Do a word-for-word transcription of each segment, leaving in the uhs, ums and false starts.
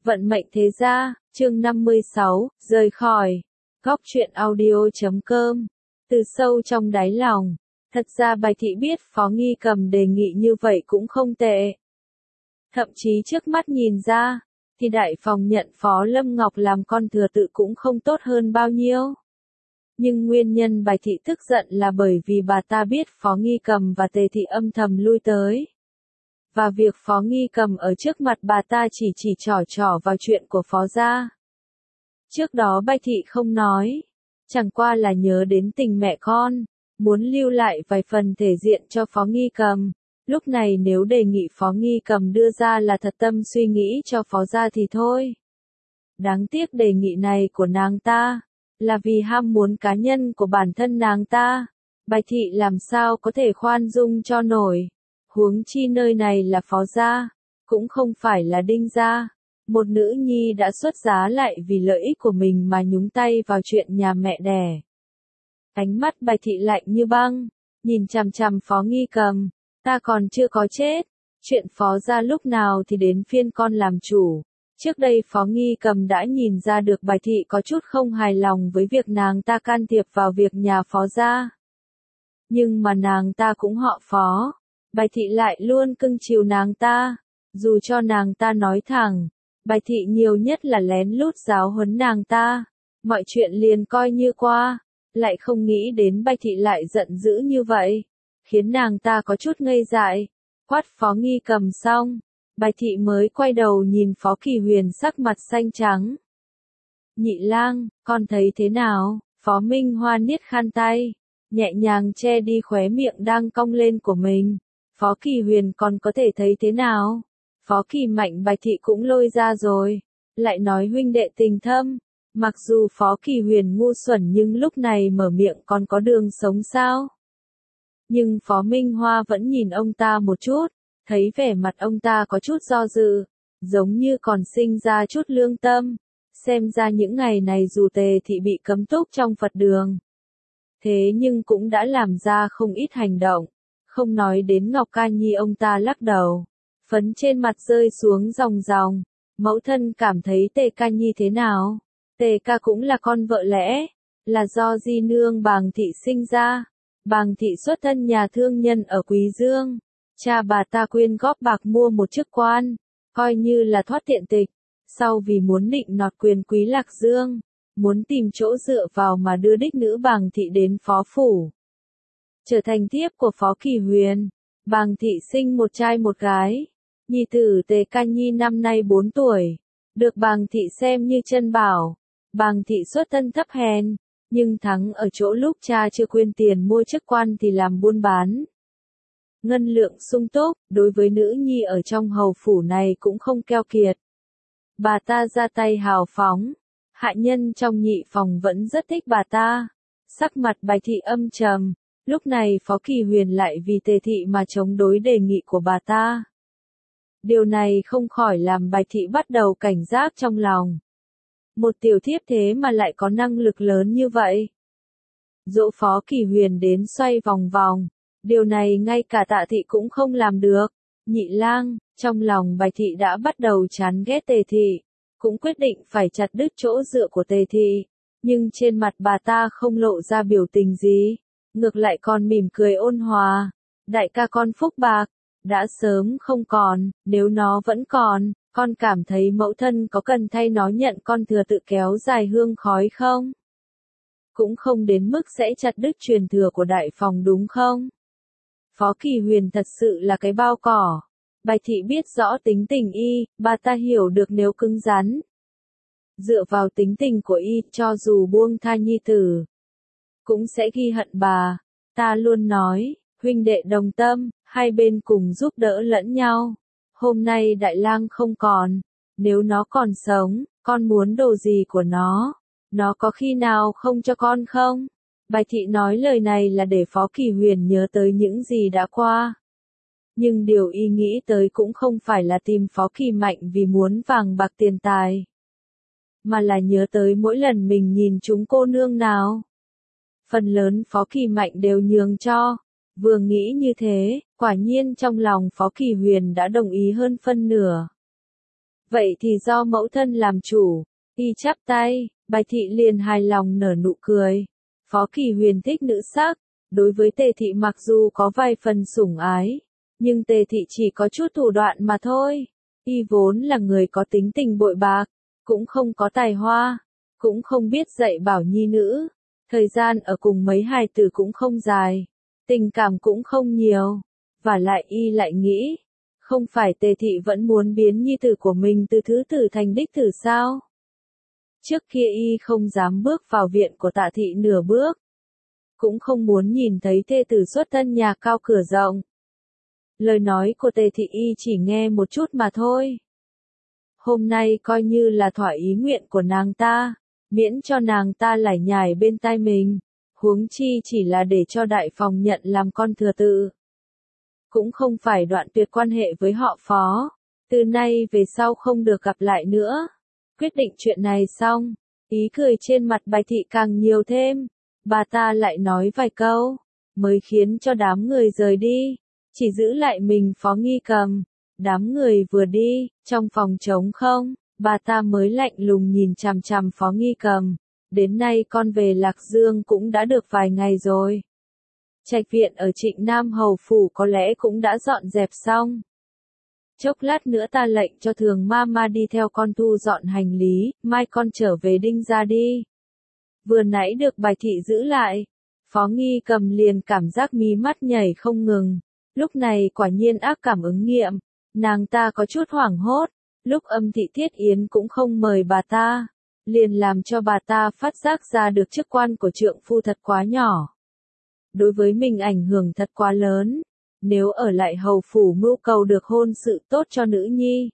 Vận mệnh thế gia, chương năm mươi sáu, rời khỏi. Góc truyện audio chấm com. Từ sâu trong đáy lòng, thật ra Bạch Thị biết Phó Nghi Cầm đề nghị như vậy cũng không tệ. Thậm chí trước mắt nhìn ra, thì đại phòng nhận Phó Lâm Ngọc làm con thừa tự cũng không tốt hơn bao nhiêu. Nhưng nguyên nhân Bạch Thị tức giận là bởi vì bà ta biết Phó Nghi Cầm và Tề Thị âm thầm lui tới. Và việc Phó Nghi Cầm ở trước mặt bà ta chỉ chỉ trỏ trỏ vào chuyện của Phó gia. Trước đó Bạch Thị không nói, chẳng qua là nhớ đến tình mẹ con, muốn lưu lại vài phần thể diện cho Phó Nghi Cầm. Lúc này nếu đề nghị Phó Nghi Cầm đưa ra là thật tâm suy nghĩ cho Phó gia thì thôi. Đáng tiếc đề nghị này của nàng ta, là vì ham muốn cá nhân của bản thân nàng ta. Bạch Thị làm sao có thể khoan dung cho nổi. Huống chi nơi này là Phó gia, cũng không phải là Đinh gia. Một nữ nhi đã xuất giá lại vì lợi ích của mình mà nhúng tay vào chuyện nhà mẹ đẻ. Ánh mắt Bạch Thị lạnh như băng, nhìn chằm chằm Phó Nghi Cầm, ta còn chưa có chết, chuyện Phó gia lúc nào thì đến phiên con làm chủ. Trước đây Phó Nghi Cầm đã nhìn ra được Bạch Thị có chút không hài lòng với việc nàng ta can thiệp vào việc nhà Phó gia. Nhưng mà nàng ta cũng họ Phó, Bạch Thị lại luôn cưng chiều nàng ta, dù cho nàng ta nói thẳng, Bạch Thị nhiều nhất là lén lút giáo huấn nàng ta, mọi chuyện liền coi như qua, lại không nghĩ đến Bạch Thị lại giận dữ như vậy, khiến nàng ta có chút ngây dại. Quát Phó Nghi Cầm xong, Bạch Thị mới quay đầu nhìn Phó Kỳ Huyền sắc mặt xanh trắng. Nhị lang, con thấy thế nào? Phó Minh Hoa niết khăn tay, nhẹ nhàng che đi khóe miệng đang cong lên của mình. Phó Kỳ Huyền còn có thể thấy thế nào? Phó Kỳ Mạnh Bạch Thị cũng lôi ra rồi, lại nói huynh đệ tình thâm. Mặc dù Phó Kỳ Huyền ngu xuẩn nhưng lúc này mở miệng còn có đường sống sao? Nhưng Phó Minh Hoa vẫn nhìn ông ta một chút, thấy vẻ mặt ông ta có chút do dự, giống như còn sinh ra chút lương tâm. Xem ra những ngày này dù Tề Thị bị cấm túc trong Phật đường, thế nhưng cũng đã làm ra không ít hành động. Không nói đến Ngọc Ca Nhi, ông ta lắc đầu, phấn trên mặt rơi xuống ròng ròng. Mẫu thân cảm thấy Tề Ca Nhi thế nào? Tề Ca cũng là con vợ lẽ, là do di nương Bàng Thị sinh ra. Bàng Thị xuất thân nhà thương nhân ở Quý Dương, cha bà ta quyên góp bạc mua một chức quan, coi như là thoát tiện tịch. Sau vì muốn định nọt quyền quý Lạc Dương, muốn tìm chỗ dựa vào mà đưa đích nữ Bàng Thị đến phó phủ, trở thành thiếp của Phó Kỳ Huyền. Bàng Thị sinh một trai một gái, nhi tử Tề Ca Nhi năm nay bốn tuổi, được Bàng Thị xem như chân bảo. Bàng Thị xuất thân thấp hèn, nhưng thắng ở chỗ lúc cha chưa quyên tiền mua chức quan thì làm buôn bán. Ngân lượng sung túc, đối với nữ nhi ở trong hầu phủ này cũng không keo kiệt. Bà ta ra tay hào phóng, hạ nhân trong nhị phòng vẫn rất thích bà ta. Sắc mặt Bạch Thị âm trầm. Lúc này Phó Kỳ Huyền lại vì Tề Thị mà chống đối đề nghị của bà ta. Điều này không khỏi làm Bạch Thị bắt đầu cảnh giác trong lòng. Một tiểu thiếp thế mà lại có năng lực lớn như vậy. Dỗ Phó Kỳ Huyền đến xoay vòng vòng, điều này ngay cả Tạ Thị cũng không làm được. Nhị lang, trong lòng Bạch Thị đã bắt đầu chán ghét Tề Thị, cũng quyết định phải chặt đứt chỗ dựa của Tề Thị. Nhưng trên mặt bà ta không lộ ra biểu tình gì. Ngược lại còn mỉm cười ôn hòa, đại ca con phúc bạc, đã sớm không còn, nếu nó vẫn còn, con cảm thấy mẫu thân có cần thay nó nhận con thừa tự kéo dài hương khói không? Cũng không đến mức sẽ chặt đứt truyền thừa của đại phòng đúng không? Phó Kỳ Huyền thật sự là cái bao cỏ. Bạch Thị biết rõ tính tình y, bà ta hiểu được nếu cứng rắn. Dựa vào tính tình của y, cho dù buông tha nhi tử, cũng sẽ ghi hận bà. Ta luôn nói, huynh đệ đồng tâm, hai bên cùng giúp đỡ lẫn nhau. Hôm nay đại lang không còn, nếu nó còn sống, con muốn đồ gì của nó? Nó có khi nào không cho con không? Bạch Thị nói lời này là để Phó Kỳ Huyền nhớ tới những gì đã qua. Nhưng điều y nghĩ tới cũng không phải là tìm Phó Kỳ Mạnh vì muốn vàng bạc tiền tài, mà là nhớ tới mỗi lần mình nhìn chúng cô nương nào, phần lớn Phó Kỳ Mạnh đều nhường cho. Vừa nghĩ như thế, quả nhiên trong lòng Phó Kỳ Huyền đã đồng ý hơn phân nửa. Vậy thì do mẫu thân làm chủ. Y chắp tay, Bạch thị liền hài lòng nở nụ cười. Phó Kỳ Huyền thích nữ sắc, đối với Tề thị mặc dù có vài phần sủng ái, nhưng Tề thị chỉ có chút thủ đoạn mà thôi. Y vốn là người có tính tình bội bạc, cũng không có tài hoa, cũng không biết dạy bảo nhi nữ. Thời gian ở cùng mấy hài tử cũng không dài, tình cảm cũng không nhiều. Và lại Y lại nghĩ, không phải Tề thị vẫn muốn biến nhi tử của mình từ thứ tử thành đích tử sao? Trước kia Y không dám bước vào viện của Tạ thị nửa bước, cũng không muốn nhìn thấy thê tử xuất thân nhà cao cửa rộng. Lời nói của Tề thị Y chỉ nghe một chút mà thôi. Hôm nay coi như là thỏa ý nguyện của nàng ta, miễn cho nàng ta lải nhải bên tai mình, huống chi chỉ là để cho đại phòng nhận làm con thừa tự. Cũng không phải đoạn tuyệt quan hệ với họ Phó, từ nay về sau không được gặp lại nữa. Quyết định chuyện này xong, ý cười trên mặt Bạch thị càng nhiều thêm, bà ta lại nói vài câu, mới khiến cho đám người rời đi, chỉ giữ lại mình Phó Nghi Cầm. Đám người vừa đi, trong phòng trống không, bà ta mới lạnh lùng nhìn chằm chằm Phó Nghi Cầm. Đến nay con về Lạc Dương cũng đã được vài ngày rồi. Trạch viện ở Trịnh Nam Hầu Phủ có lẽ cũng đã dọn dẹp xong. Chốc lát nữa ta lệnh cho Thường ma ma đi theo con thu dọn hành lý, mai con trở về Đinh gia đi. Vừa nãy được Bạch thị giữ lại, Phó Nghi Cầm liền cảm giác mí mắt nhảy không ngừng. Lúc này quả nhiên ác cảm ứng nghiệm, nàng ta có chút hoảng hốt, lúc Âm thị Thiết Yến cũng không mời bà ta, liền làm cho bà ta phát giác ra được chức quan của trượng phu thật quá nhỏ. Đối với mình ảnh hưởng thật quá lớn, nếu ở lại hầu phủ mưu cầu được hôn sự tốt cho nữ nhi.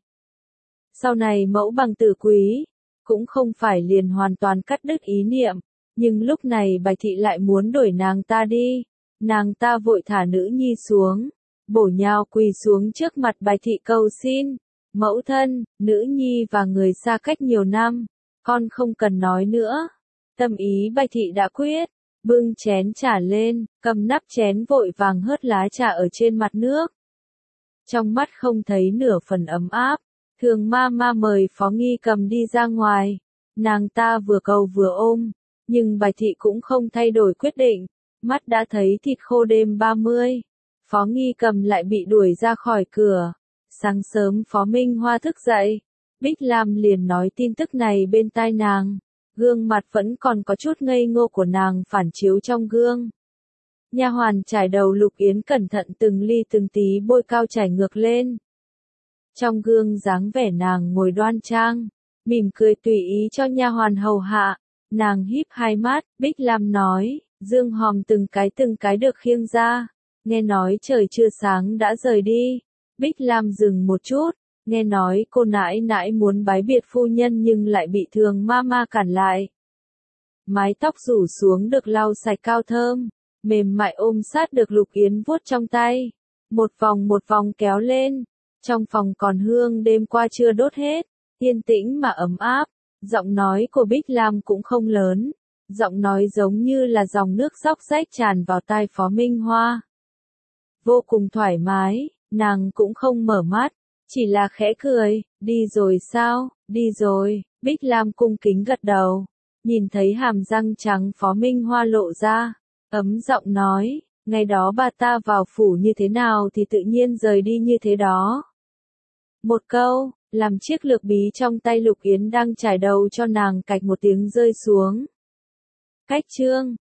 Sau này mẫu bằng tử quý, cũng không phải liền hoàn toàn cắt đứt ý niệm, nhưng lúc này Bạch thị lại muốn đuổi nàng ta đi, nàng ta vội thả nữ nhi xuống, bổ nhào quỳ xuống trước mặt Bạch thị cầu xin, mẫu thân, nữ nhi và người xa cách nhiều năm, con không cần nói nữa. Tâm ý Bạch thị đã quyết, bưng chén trà lên, cầm nắp chén vội vàng hớt lá trà ở trên mặt nước. Trong mắt không thấy nửa phần ấm áp, Thường ma ma mời Phó Nghi Cầm đi ra ngoài, nàng ta vừa cầu vừa ôm, nhưng Bạch thị cũng không thay đổi quyết định, mắt đã thấy thịt khô đêm ba mươi. Phó Nghi Cầm lại bị đuổi ra khỏi cửa. Sáng sớm Phó Minh Hoa thức dậy, Bích Lam liền nói tin tức này bên tai nàng, gương mặt vẫn còn có chút ngây ngô của nàng phản chiếu trong gương. Nha hoàn trải đầu Lục Yến cẩn thận từng ly từng tí bôi cao trải ngược lên. Trong gương dáng vẻ nàng ngồi đoan trang, mỉm cười tùy ý cho nha hoàn hầu hạ, nàng híp hai mắt, Bích Lam nói, dương hòm từng cái từng cái được khiêng ra, nghe nói trời chưa sáng đã rời đi. Bích Lam dừng một chút, nghe nói cô nãi nãi muốn bái biệt phu nhân nhưng lại bị Thường ma ma cản lại. Mái tóc rủ xuống được lau sạch cao thơm, mềm mại ôm sát được Lục Yến vuốt trong tay, một vòng một vòng kéo lên, trong phòng còn hương đêm qua chưa đốt hết, yên tĩnh mà ấm áp, giọng nói của Bích Lam cũng không lớn, giọng nói giống như là dòng nước róc rách tràn vào tai Phó Minh Hoa. Vô cùng thoải mái. Nàng cũng không mở mắt, chỉ là khẽ cười, đi rồi sao, đi rồi, Bích Lam cung kính gật đầu, nhìn thấy hàm răng trắng Phó Minh Hoa lộ ra, ấm giọng nói, ngày đó bà ta vào phủ như thế nào thì tự nhiên rời đi như thế đó. Một câu, làm chiếc lược bí trong tay Lục Yến đang trải đầu cho nàng cạch một tiếng rơi xuống. Cách chương